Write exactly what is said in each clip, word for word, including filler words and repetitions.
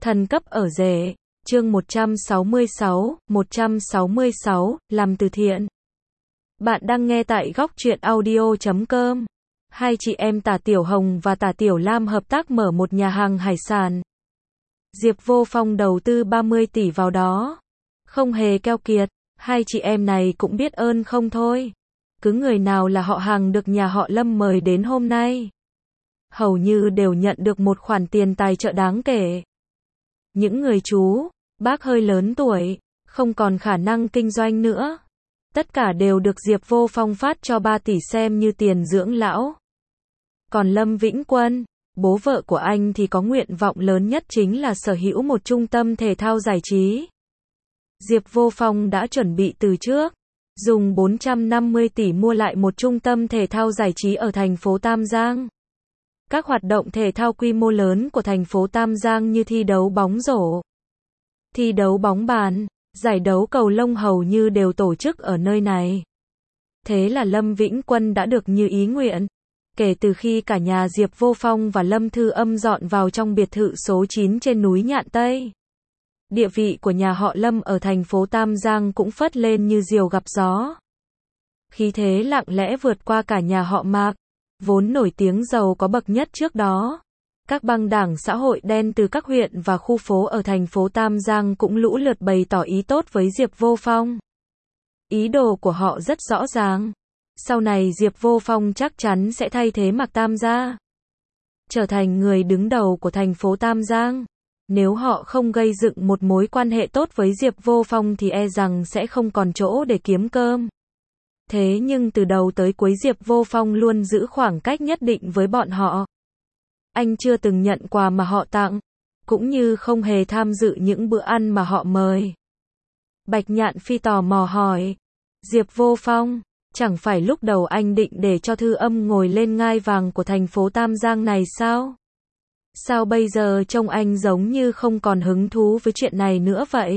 Thần cấp ở rể, chương một trăm sáu mươi sáu, một trăm sáu mươi sáu, làm từ thiện. Bạn đang nghe tại góc truyện audio chấm com. Hai chị em Tả Tiểu Hồng và Tả Tiểu Lam hợp tác mở một nhà hàng hải sản. Diệp Vô Phong đầu tư ba mươi tỷ vào đó. Không hề keo kiệt, hai chị em này cũng biết ơn không thôi. Cứ người nào là họ hàng được nhà họ Lâm mời đến hôm nay, hầu như đều nhận được một khoản tiền tài trợ đáng kể. Những người chú, bác hơi lớn tuổi, không còn khả năng kinh doanh nữa, tất cả đều được Diệp Vô Phong phát cho ba tỷ xem như tiền dưỡng lão. Còn Lâm Vĩnh Quân, bố vợ của anh thì có nguyện vọng lớn nhất chính là sở hữu một trung tâm thể thao giải trí. Diệp Vô Phong đã chuẩn bị từ trước, dùng bốn trăm năm mươi tỷ mua lại một trung tâm thể thao giải trí ở thành phố Tam Giang. Các hoạt động thể thao quy mô lớn của thành phố Tam Giang như thi đấu bóng rổ, thi đấu bóng bàn, giải đấu cầu lông hầu như đều tổ chức ở nơi này. Thế là Lâm Vĩnh Quân đã được như ý nguyện. Kể từ khi cả nhà Diệp Vô Phong và Lâm Thư Âm dọn vào trong biệt thự số chín trên núi Nhạn Tây, địa vị của nhà họ Lâm ở thành phố Tam Giang cũng phất lên như diều gặp gió. Khí thế lặng lẽ vượt qua cả nhà họ Mạc, vốn nổi tiếng giàu có bậc nhất trước đó. Các băng đảng xã hội đen từ các huyện và khu phố ở thành phố Tam Giang cũng lũ lượt bày tỏ ý tốt với Diệp Vô Phong. Ý đồ của họ rất rõ ràng. Sau này Diệp Vô Phong chắc chắn sẽ thay thế Mạc Tam gia, trở thành người đứng đầu của thành phố Tam Giang. Nếu họ không gây dựng một mối quan hệ tốt với Diệp Vô Phong thì e rằng sẽ không còn chỗ để kiếm cơm. Thế nhưng từ đầu tới cuối Diệp Vô Phong luôn giữ khoảng cách nhất định với bọn họ. Anh chưa từng nhận quà mà họ tặng, cũng như không hề tham dự những bữa ăn mà họ mời. Bạch Nhạn Phi tò mò hỏi, Diệp Vô Phong, chẳng phải lúc đầu anh định để cho Thư Âm ngồi lên ngai vàng của thành phố Tam Giang này sao? Sao bây giờ trông anh giống như không còn hứng thú với chuyện này nữa vậy?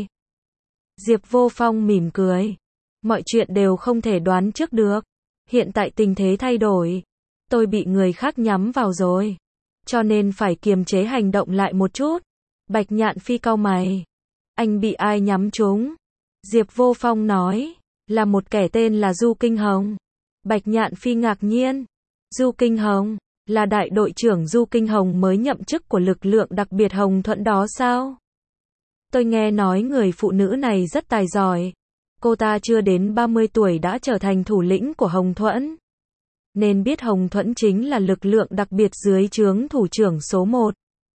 Diệp Vô Phong mỉm cười. Mọi chuyện đều không thể đoán trước được. Hiện tại tình thế thay đổi. Tôi bị người khác nhắm vào rồi, cho nên phải kiềm chế hành động lại một chút. Bạch Nhạn Phi cau mày. Anh bị ai nhắm trúng? Diệp Vô Phong nói, là một kẻ tên là Du Kinh Hồng. Bạch Nhạn Phi ngạc nhiên. Du Kinh Hồng, là đại đội trưởng Du Kinh Hồng mới nhậm chức của lực lượng đặc biệt Hồng Thuẫn đó sao? Tôi nghe nói người phụ nữ này rất tài giỏi. Cô ta chưa đến ba mươi tuổi đã trở thành thủ lĩnh của Hồng Thuẫn. Nên biết Hồng Thuẫn chính là lực lượng đặc biệt dưới trướng thủ trưởng số một.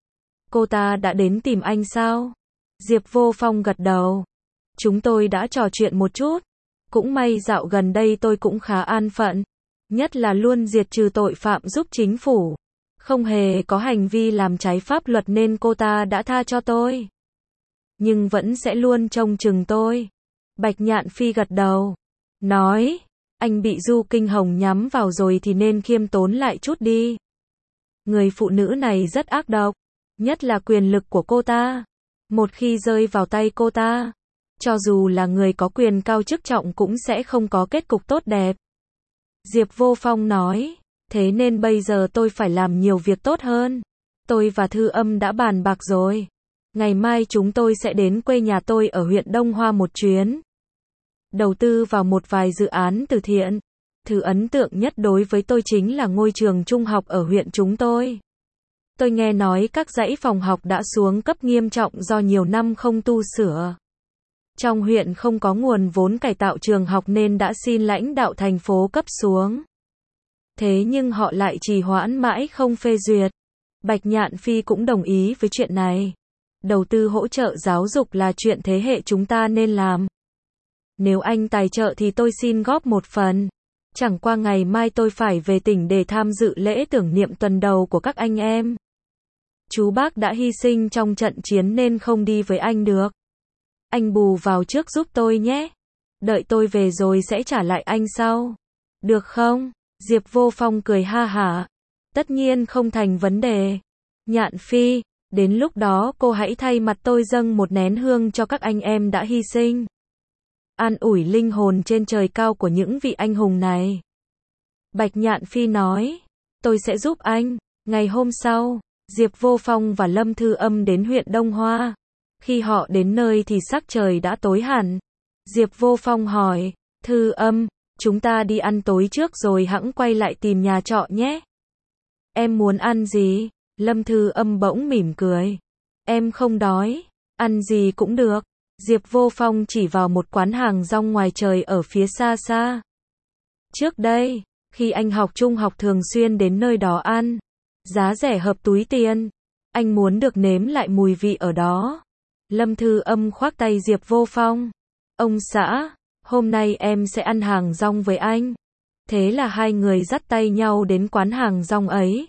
Cô ta đã đến tìm anh sao? Diệp Vô Phong gật đầu. Chúng tôi đã trò chuyện một chút. Cũng may dạo gần đây tôi cũng khá an phận. Nhất là luôn diệt trừ tội phạm giúp chính phủ. Không hề có hành vi làm trái pháp luật nên cô ta đã tha cho tôi. Nhưng vẫn sẽ luôn trông chừng tôi. Bạch Nhạn Phi gật đầu. Nói, anh bị Du Kinh Hồng nhắm vào rồi thì nên khiêm tốn lại chút đi. Người phụ nữ này rất ác độc. Nhất là quyền lực của cô ta. Một khi rơi vào tay cô ta, cho dù là người có quyền cao chức trọng cũng sẽ không có kết cục tốt đẹp. Diệp Vô Phong nói, thế nên bây giờ tôi phải làm nhiều việc tốt hơn. Tôi và Thư Âm đã bàn bạc rồi. Ngày mai chúng tôi sẽ đến quê nhà tôi ở huyện Đông Hoa một chuyến. Đầu tư vào một vài dự án từ thiện. Thứ ấn tượng nhất đối với tôi chính là ngôi trường trung học ở huyện chúng tôi. Tôi nghe nói các dãy phòng học đã xuống cấp nghiêm trọng do nhiều năm không tu sửa. Trong huyện không có nguồn vốn cải tạo trường học nên đã xin lãnh đạo thành phố cấp xuống. Thế nhưng họ lại trì hoãn mãi không phê duyệt. Bạch Nhạn Phi cũng đồng ý với chuyện này. Đầu tư hỗ trợ giáo dục là chuyện thế hệ chúng ta nên làm. Nếu anh tài trợ thì tôi xin góp một phần. Chẳng qua ngày mai tôi phải về tỉnh để tham dự lễ tưởng niệm tuần đầu của các anh em. Chú bác đã hy sinh trong trận chiến nên không đi với anh được. Anh bù vào trước giúp tôi nhé. Đợi tôi về rồi sẽ trả lại anh sau. Được không? Diệp Vô Phong cười ha hả. Tất nhiên không thành vấn đề. Nhạn Phi, đến lúc đó cô hãy thay mặt tôi dâng một nén hương cho các anh em đã hy sinh. An ủi linh hồn trên trời cao của những vị anh hùng này. Bạch Nhạn Phi nói, tôi sẽ giúp anh. Ngày hôm sau, Diệp Vô Phong và Lâm Thư Âm đến huyện Đông Hoa. Khi họ đến nơi thì sắc trời đã tối hẳn. Diệp Vô Phong hỏi, Thư Âm, chúng ta đi ăn tối trước rồi hẵng quay lại tìm nhà trọ nhé. Em muốn ăn gì? Lâm Thư Âm bỗng mỉm cười. Em không đói, ăn gì cũng được. Diệp Vô Phong chỉ vào một quán hàng rong ngoài trời ở phía xa xa. Trước đây, khi anh học trung học thường xuyên đến nơi đó ăn. Giá rẻ hợp túi tiền. Anh muốn được nếm lại mùi vị ở đó. Lâm Thư Âm khoác tay Diệp Vô Phong. Ông xã, hôm nay em sẽ ăn hàng rong với anh. Thế là hai người dắt tay nhau đến quán hàng rong ấy.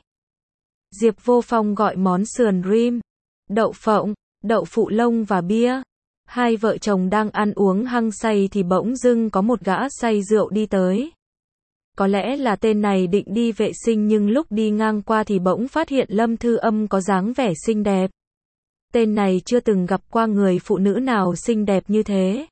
Diệp Vô Phong gọi món sườn rim, đậu phộng, đậu phụ lông và bia. Hai vợ chồng đang ăn uống hăng say thì bỗng dưng có một gã say rượu đi tới. Có lẽ là tên này định đi vệ sinh nhưng lúc đi ngang qua thì bỗng phát hiện Lâm Thư Âm có dáng vẻ xinh đẹp. Tên này chưa từng gặp qua người phụ nữ nào xinh đẹp như thế.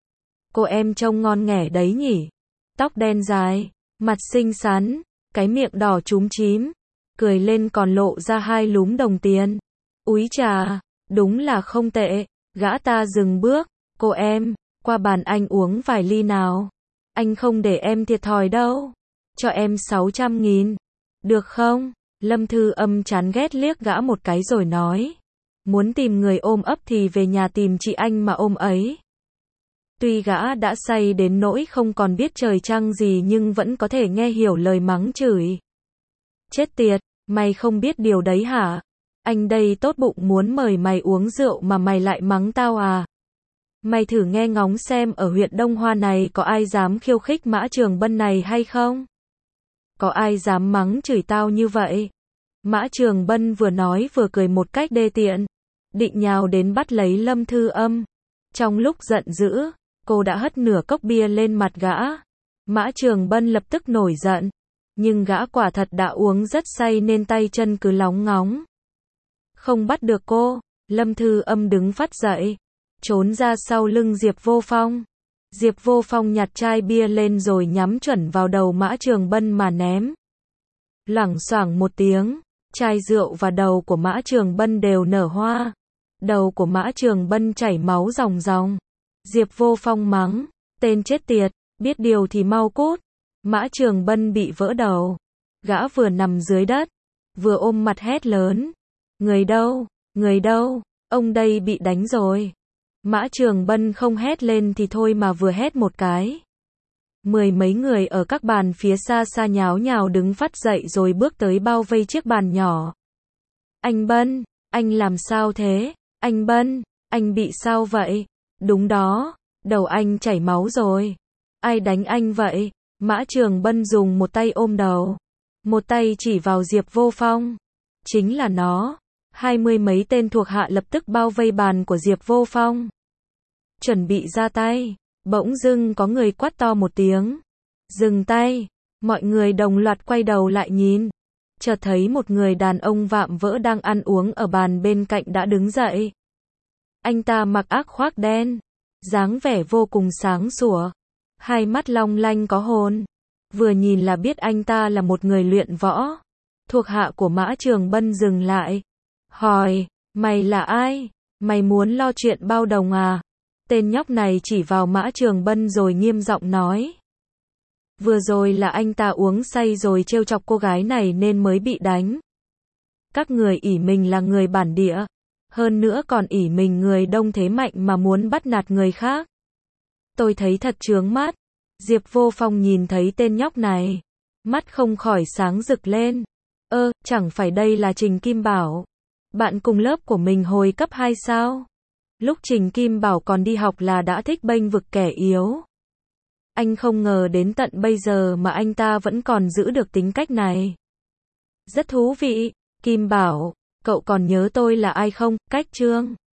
Cô em trông ngon nghẻ đấy nhỉ. Tóc đen dài, mặt xinh xắn, cái miệng đỏ chúm chím, cười lên còn lộ ra hai lúm đồng tiền. Úi chà, đúng là không tệ. Gã ta dừng bước, cô em, qua bàn anh uống vài ly nào. Anh không để em thiệt thòi đâu. Cho em sáu trăm nghìn. Được không? Lâm Thư Âm chán ghét liếc gã một cái rồi nói. Muốn tìm người ôm ấp thì về nhà tìm chị anh mà ôm ấy. Tuy gã đã say đến nỗi không còn biết trời trăng gì nhưng vẫn có thể nghe hiểu lời mắng chửi. Chết tiệt, mày không biết điều đấy hả? Anh đây tốt bụng muốn mời mày uống rượu mà mày lại mắng tao à? Mày thử nghe ngóng xem ở huyện Đông Hoa này có ai dám khiêu khích Mã Trường Bân này hay không? Có ai dám mắng chửi tao như vậy? Mã Trường Bân vừa nói vừa cười một cách đê tiện, định nhào đến bắt lấy Lâm Thư Âm. Trong lúc giận dữ, cô đã hất nửa cốc bia lên mặt gã. Mã Trường Bân lập tức nổi giận, nhưng gã quả thật đã uống rất say nên tay chân cứ lóng ngóng. Không bắt được cô, Lâm Thư Âm đứng phắt dậy, trốn ra sau lưng Diệp Vô Phong. Diệp Vô Phong nhặt chai bia lên rồi nhắm chuẩn vào đầu Mã Trường Bân mà ném. Loảng xoảng một tiếng, chai rượu và đầu của Mã Trường Bân đều nở hoa. Đầu của Mã Trường Bân chảy máu ròng ròng. Diệp Vô Phong mắng, tên chết tiệt, biết điều thì mau cút. Mã Trường Bân bị vỡ đầu. Gã vừa nằm dưới đất, vừa ôm mặt hét lớn. Người đâu, người đâu, ông đây bị đánh rồi. Mã Trường Bân không hét lên thì thôi mà vừa hét một cái. Mười mấy người ở các bàn phía xa xa nháo nhào đứng phắt dậy rồi bước tới bao vây chiếc bàn nhỏ. Anh Bân, anh làm sao thế? Anh Bân, anh bị sao vậy? Đúng đó, đầu anh chảy máu rồi. Ai đánh anh vậy? Mã Trường Bân dùng một tay ôm đầu, một tay chỉ vào Diệp Vô Phong. Chính là nó. Hai mươi mấy tên thuộc hạ lập tức bao vây bàn của Diệp Vô Phong. Chuẩn bị ra tay, bỗng dưng có người quát to một tiếng. Dừng tay, mọi người đồng loạt quay đầu lại nhìn. Chợt thấy một người đàn ông vạm vỡ đang ăn uống ở bàn bên cạnh đã đứng dậy. Anh ta mặc áo khoác đen, dáng vẻ vô cùng sáng sủa, hai mắt long lanh có hồn. Vừa nhìn là biết anh ta là một người luyện võ. Thuộc hạ của Mã Trường Bân dừng lại. Hỏi, mày là ai? Mày muốn lo chuyện bao đồng à? Tên nhóc này chỉ vào Mã Trường Bân rồi nghiêm giọng nói. Vừa rồi là anh ta uống say rồi trêu chọc cô gái này nên mới bị đánh. Các người ỷ mình là người bản địa, hơn nữa còn ỷ mình người đông thế mạnh mà muốn bắt nạt người khác. Tôi thấy thật chướng mắt. Diệp Vô Phong nhìn thấy tên nhóc này, mắt không khỏi sáng rực lên. Ơ, chẳng phải đây là Trình Kim Bảo, bạn cùng lớp của mình hồi cấp hai sao? Lúc Trình Kim Bảo còn đi học là đã thích bênh vực kẻ yếu. Anh không ngờ đến tận bây giờ mà anh ta vẫn còn giữ được tính cách này. Rất thú vị. Kim Bảo, cậu còn nhớ tôi là ai không? Cách Trương.